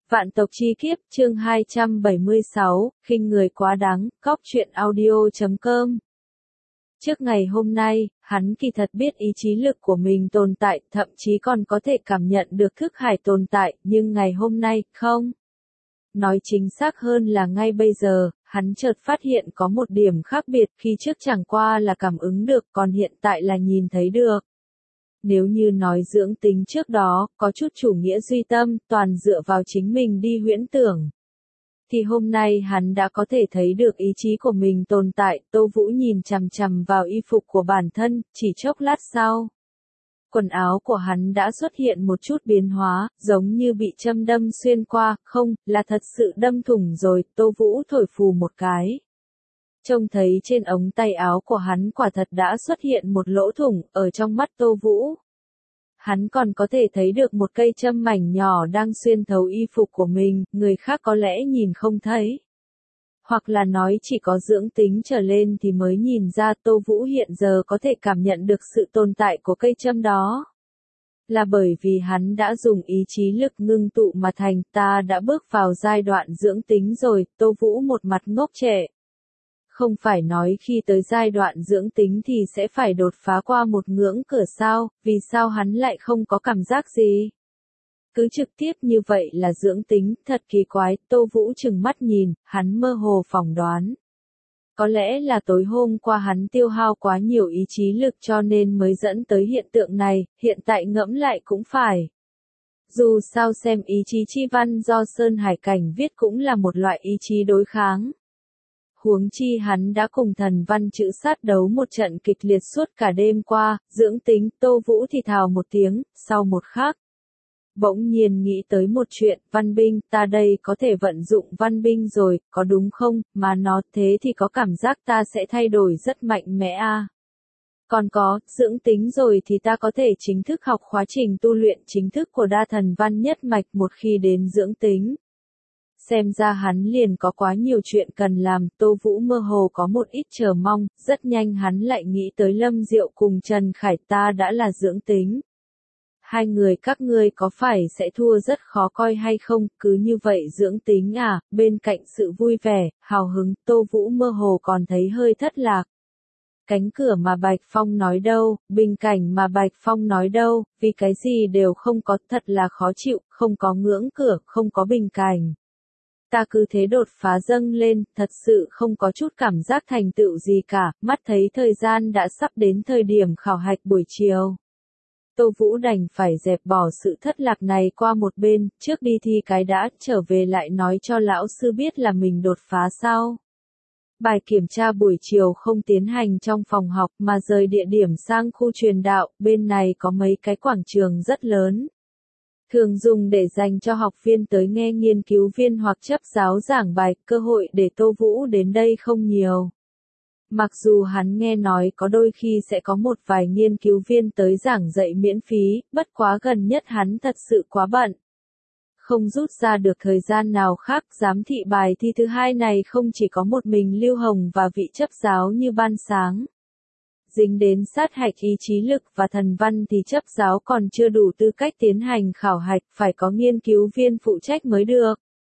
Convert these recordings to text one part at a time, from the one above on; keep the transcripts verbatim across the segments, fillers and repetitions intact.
Vạn tộc chi kiếp, chương hai trăm bảy mươi sáu, khinh người quá đáng, cóc truyện audio chấm com. Trước ngày hôm nay, hắn kỳ thật biết ý chí lực của mình tồn tại, thậm chí còn có thể cảm nhận được thức hải tồn tại, nhưng ngày hôm nay, không. Nói chính xác hơn là ngay bây giờ, hắn chợt phát hiện có một điểm khác biệt khi trước chẳng qua là cảm ứng được, còn hiện tại là nhìn thấy được. Nếu như nói dưỡng tính trước đó, có chút chủ nghĩa duy tâm, toàn dựa vào chính mình đi huyễn tưởng. Thì hôm nay hắn đã có thể thấy được ý chí của mình tồn tại, Tô Vũ nhìn chằm chằm vào y phục của bản thân, chỉ chốc lát sau. Quần áo của hắn đã xuất hiện một chút biến hóa, giống như bị châm đâm xuyên qua, không, là thật sự đâm thủng rồi, Tô Vũ thổi phù một cái. Trông thấy trên ống tay áo của hắn quả thật đã xuất hiện một lỗ thủng, ở trong mắt Tô Vũ. Hắn còn có thể thấy được một cây châm mảnh nhỏ đang xuyên thấu y phục của mình, người khác có lẽ nhìn không thấy. Hoặc là nói chỉ có dưỡng tính trở lên thì mới nhìn ra Tô Vũ hiện giờ có thể cảm nhận được sự tồn tại của cây châm đó. Là bởi vì hắn đã dùng ý chí lực ngưng tụ mà thành, ta đã bước vào giai đoạn dưỡng tính rồi, Tô Vũ một mặt ngốc trệ. Không phải nói khi tới giai đoạn dưỡng tính thì sẽ phải đột phá qua một ngưỡng cửa sao, vì sao hắn lại không có cảm giác gì? Cứ trực tiếp như vậy là dưỡng tính, thật kỳ quái, Tô Vũ trừng mắt nhìn, hắn mơ hồ phỏng đoán. Có lẽ là tối hôm qua hắn tiêu hao quá nhiều ý chí lực cho nên mới dẫn tới hiện tượng này, hiện tại ngẫm lại cũng phải. Dù sao xem ý chí chi văn do Sơn Hải Cảnh viết cũng là một loại ý chí đối kháng. Huống chi hắn đã cùng thần văn chữ sát đấu một trận kịch liệt suốt cả đêm qua, dưỡng tính, Tô Vũ thì thào một tiếng, sau một khắc. Bỗng nhiên nghĩ tới một chuyện, văn binh, ta đây có thể vận dụng văn binh rồi, có đúng không, mà nó thế thì có cảm giác ta sẽ thay đổi rất mạnh mẽ à. Còn có, dưỡng tính rồi thì ta có thể chính thức học khóa trình tu luyện chính thức của đa thần văn nhất mạch một khi đến dưỡng tính. Xem ra hắn liền có quá nhiều chuyện cần làm, Tô Vũ mơ hồ có một ít chờ mong, rất nhanh hắn lại nghĩ tới Lâm Diệu cùng Trần Khải, ta đã là dưỡng tính. Hai người các ngươi có phải sẽ thua rất khó coi hay không, cứ như vậy dưỡng tính à, bên cạnh sự vui vẻ, hào hứng, Tô Vũ mơ hồ còn thấy hơi thất lạc. Cánh cửa mà Bạch Phong nói đâu, bình cảnh mà Bạch Phong nói đâu, vì cái gì đều không có, thật là khó chịu, không có ngưỡng cửa, không có bình cảnh. Ta cứ thế đột phá dâng lên, thật sự không có chút cảm giác thành tựu gì cả, mắt thấy thời gian đã sắp đến thời điểm khảo hạch buổi chiều. Tô Vũ đành phải dẹp bỏ sự thất lạc này qua một bên, trước đi thi cái đã, trở về lại nói cho lão sư biết là mình đột phá sau. Bài kiểm tra buổi chiều không tiến hành trong phòng học mà rời địa điểm sang khu truyền đạo, bên này có mấy cái quảng trường rất lớn. Thường dùng để dành cho học viên tới nghe nghiên cứu viên hoặc chấp giáo giảng bài, cơ hội để Tô Vũ đến đây không nhiều. Mặc dù hắn nghe nói có đôi khi sẽ có một vài nghiên cứu viên tới giảng dạy miễn phí, bất quá gần nhất hắn thật sự quá bận. Không rút ra được thời gian nào khác, giám thị bài thi thứ hai này không chỉ có một mình Lưu Hồng và vị chấp giáo như ban sáng. Dính đến sát hạch ý chí lực và thần văn thì chấp giáo còn chưa đủ tư cách tiến hành khảo hạch, phải có nghiên cứu viên phụ trách mới được.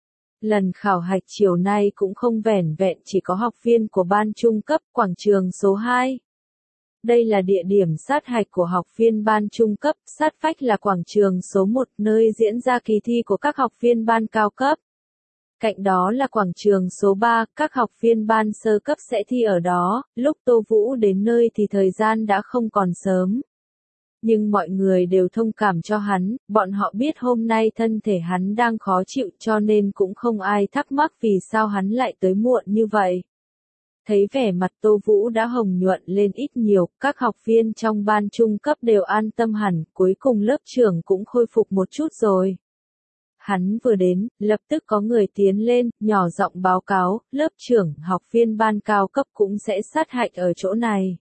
Lần khảo hạch chiều nay cũng không vẻn vẹn chỉ có học viên của ban trung cấp quảng trường số hai. Đây là địa điểm sát hạch của học viên ban trung cấp, sát vách là quảng trường số một nơi diễn ra kỳ thi của các học viên ban cao cấp. Cạnh đó là quảng trường số ba, các học viên ban sơ cấp sẽ thi ở đó, lúc Tô Vũ đến nơi thì thời gian đã không còn sớm. Nhưng mọi người đều thông cảm cho hắn, bọn họ biết hôm nay thân thể hắn đang khó chịu cho nên cũng không ai thắc mắc vì sao hắn lại tới muộn như vậy. Thấy vẻ mặt Tô Vũ đã hồng nhuận lên ít nhiều, các học viên trong ban trung cấp đều an tâm hẳn, cuối cùng lớp trưởng cũng khôi phục một chút rồi. Hắn vừa đến, lập tức có người tiến lên, nhỏ giọng báo cáo, lớp trưởng, học viên ban cao cấp cũng sẽ sát hạch ở chỗ này.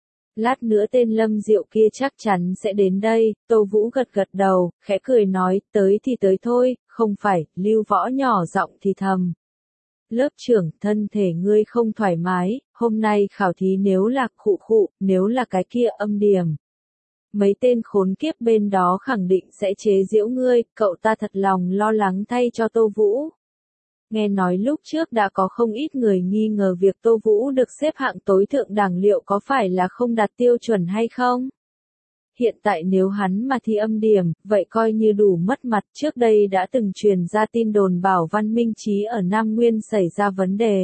Lát nữa tên Lâm Diệu kia chắc chắn sẽ đến đây, Tô Vũ gật gật đầu, khẽ cười nói, tới thì tới thôi, không phải, Lưu Võ nhỏ giọng thì thầm. Lớp trưởng, thân thể ngươi không thoải mái, hôm nay khảo thí nếu là khụ khụ, nếu là cái kia âm điểm. Mấy tên khốn kiếp bên đó khẳng định sẽ chế giễu ngươi, cậu ta thật lòng lo lắng thay cho Tô Vũ. Nghe nói lúc trước đã có không ít người nghi ngờ việc Tô Vũ được xếp hạng tối thượng đẳng liệu có phải là không đạt tiêu chuẩn hay không? Hiện tại nếu hắn mà thi âm điểm, vậy coi như đủ mất mặt. Trước đây đã từng truyền ra tin đồn bảo Văn Minh Chí ở Nam Nguyên xảy ra vấn đề.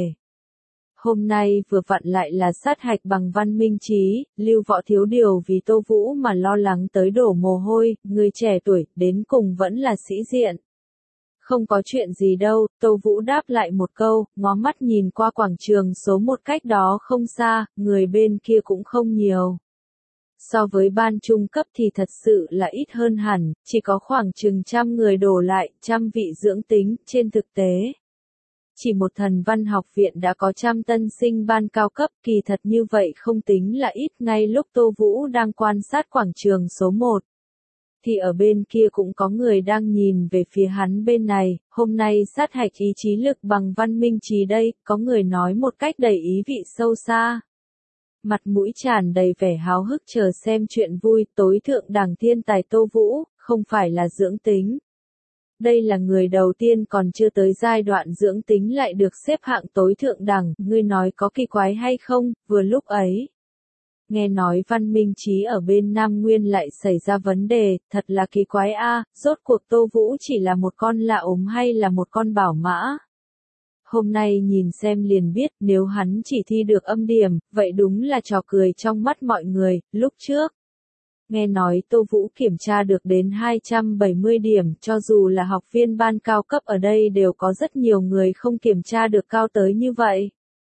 Hôm nay vừa vặn lại là sát hạch bằng Văn Minh Chí, Lưu Võ thiếu điều vì Tô Vũ mà lo lắng tới đổ mồ hôi, người trẻ tuổi, đến cùng vẫn là sĩ diện. Không có chuyện gì đâu, Tô Vũ đáp lại một câu, ngó mắt nhìn qua quảng trường số một cách đó không xa, người bên kia cũng không nhiều. So với ban trung cấp thì thật sự là ít hơn hẳn, chỉ có khoảng chừng trăm người đổ lại, trăm vị dưỡng tính, trên thực tế. Chỉ một thần văn học viện đã có trăm tân sinh ban cao cấp, kỳ thật như vậy không tính là ít. Ngay lúc Tô Vũ đang quan sát quảng trường số một. Thì ở bên kia cũng có người đang nhìn về phía hắn bên này, hôm nay sát hạch ý chí lực bằng Văn Minh Chí đây, có người nói một cách đầy ý vị sâu xa. Mặt mũi tràn đầy vẻ háo hức chờ xem chuyện vui, tối thượng đẳng thiên tài Tô Vũ, không phải là dưỡng tính. Đây là người đầu tiên còn chưa tới giai đoạn dưỡng tính lại được xếp hạng tối thượng đẳng, ngươi nói có kỳ quái hay không, vừa lúc ấy. Nghe nói Văn Minh Chí ở bên Nam Nguyên lại xảy ra vấn đề, thật là kỳ quái a, rốt cuộc Tô Vũ chỉ là một con lạ ốm hay là một con bảo mã. Hôm nay nhìn xem liền biết, nếu hắn chỉ thi được âm điểm, vậy đúng là trò cười trong mắt mọi người. Lúc trước, nghe nói Tô Vũ kiểm tra được đến hai trăm bảy mươi điểm, cho dù là học viên ban cao cấp ở đây đều có rất nhiều người không kiểm tra được cao tới như vậy.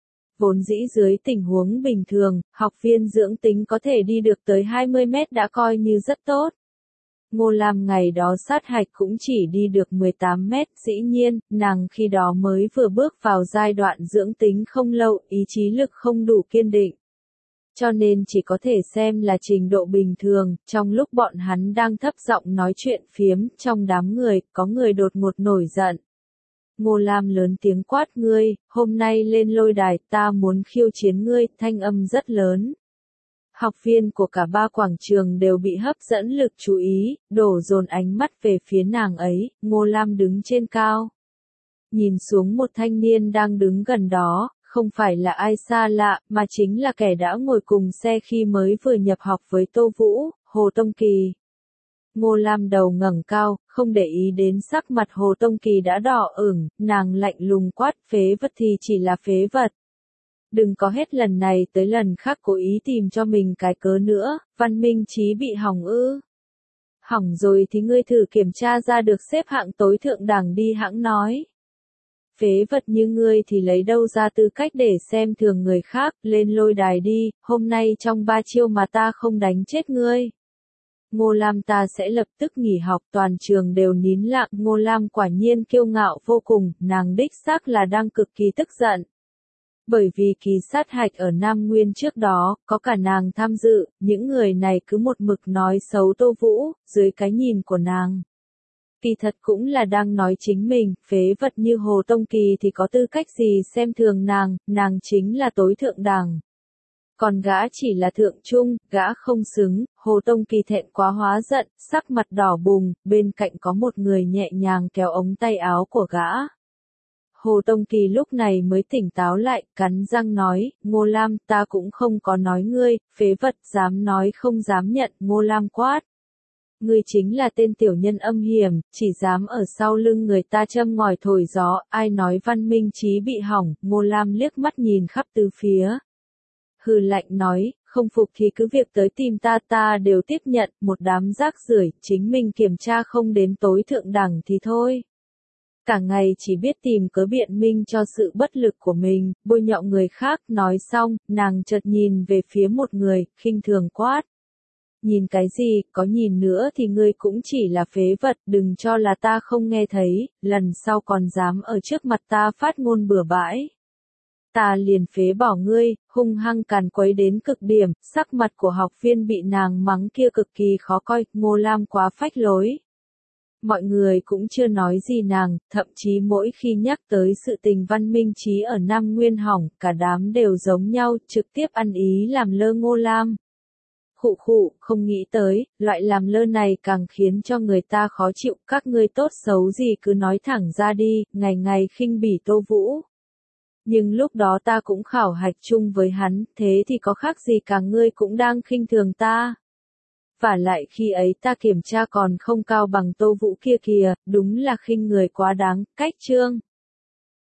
Vốn dĩ dưới tình huống bình thường, học viên dưỡng tính có thể đi được tới hai mươi mét đã coi như rất tốt. Ngô Lam ngày đó sát hạch cũng chỉ đi được mười tám mét, dĩ nhiên, nàng khi đó mới vừa bước vào giai đoạn dưỡng tính không lâu, ý chí lực không đủ kiên định. Cho nên chỉ có thể xem là trình độ bình thường, trong lúc bọn hắn đang thấp giọng nói chuyện phiếm, trong đám người, có người đột ngột nổi giận. Ngô Lam lớn tiếng quát ngươi, hôm nay lên lôi đài, ta muốn khiêu chiến ngươi, thanh âm rất lớn. Học viên của cả ba quảng trường đều bị hấp dẫn lực chú ý, đổ dồn ánh mắt về phía nàng ấy, Ngô Lam đứng trên cao. Nhìn xuống một thanh niên đang đứng gần đó, không phải là ai xa lạ, mà chính là kẻ đã ngồi cùng xe khi mới vừa nhập học với Tô Vũ, Hồ Tông Kỳ. Ngô Lam đầu ngẩng cao, không để ý đến sắc mặt Hồ Tông Kỳ đã đỏ ửng, nàng lạnh lùng quát, phế vật thì chỉ là phế vật. Đừng có hết lần này tới lần khác cố ý tìm cho mình cái cớ nữa, Văn Minh Chí bị hỏng ư. Hỏng rồi thì ngươi thử kiểm tra ra được xếp hạng tối thượng đẳng đi hãng nói. Phế vật như ngươi thì lấy đâu ra tư cách để xem thường người khác, lên lôi đài đi, hôm nay trong ba chiêu mà ta không đánh chết ngươi. Ngô Lam ta sẽ lập tức nghỉ học, toàn trường đều nín lặng, Ngô Lam quả nhiên kiêu ngạo vô cùng, nàng đích xác là đang cực kỳ tức giận. Bởi vì kỳ sát hạch ở Nam Nguyên trước đó, có cả nàng tham dự, những người này cứ một mực nói xấu Tô Vũ, dưới cái nhìn của nàng. Kỳ thật cũng là đang nói chính mình, phế vật như Hồ Tông Kỳ thì có tư cách gì xem thường nàng, nàng chính là tối thượng đẳng. Còn gã chỉ là thượng trung, gã không xứng, Hồ Tông Kỳ thẹn quá hóa giận, sắc mặt đỏ bừng, bên cạnh có một người nhẹ nhàng kéo ống tay áo của gã. Hồ Tông Kỳ lúc này mới tỉnh táo lại, cắn răng nói, Ngô Lam, ta cũng không có nói ngươi, phế vật, dám nói không dám nhận, Ngô Lam quát. Ngươi chính là tên tiểu nhân âm hiểm, chỉ dám ở sau lưng người ta châm ngòi thổi gió, ai nói Văn Minh Chí bị hỏng, Ngô Lam liếc mắt nhìn khắp tứ phía. Hừ lạnh nói, không phục thì cứ việc tới tìm ta ta đều tiếp nhận, một đám rác rưởi, chính mình kiểm tra không đến tối thượng đẳng thì thôi. Cả ngày chỉ biết tìm cớ biện minh cho sự bất lực của mình, bôi nhọ người khác, nói xong, nàng chợt nhìn về phía một người, khinh thường quát. Nhìn cái gì, có nhìn nữa thì ngươi cũng chỉ là phế vật, đừng cho là ta không nghe thấy, lần sau còn dám ở trước mặt ta phát ngôn bừa bãi. Ta liền phế bỏ ngươi, hung hăng càn quấy đến cực điểm, sắc mặt của học viên bị nàng mắng kia cực kỳ khó coi, Ngô Lam quá phách lối. Mọi người cũng chưa nói gì nàng, thậm chí mỗi khi nhắc tới sự tình Văn Minh Chí ở Nam Nguyên hỏng, cả đám đều giống nhau, trực tiếp ăn ý làm lơ Ngô Lam. khụ khụ, không nghĩ tới, loại làm lơ này càng khiến cho người ta khó chịu, các ngươi tốt xấu gì cứ nói thẳng ra đi, ngày ngày khinh bỉ Tô Vũ. Nhưng lúc đó ta cũng khảo hạch chung với hắn, thế thì có khác gì cả ngươi cũng đang khinh thường ta. Vả lại khi ấy ta kiểm tra còn không cao bằng Tô Vũ kia kìa, đúng là khinh người quá đáng, cách chương.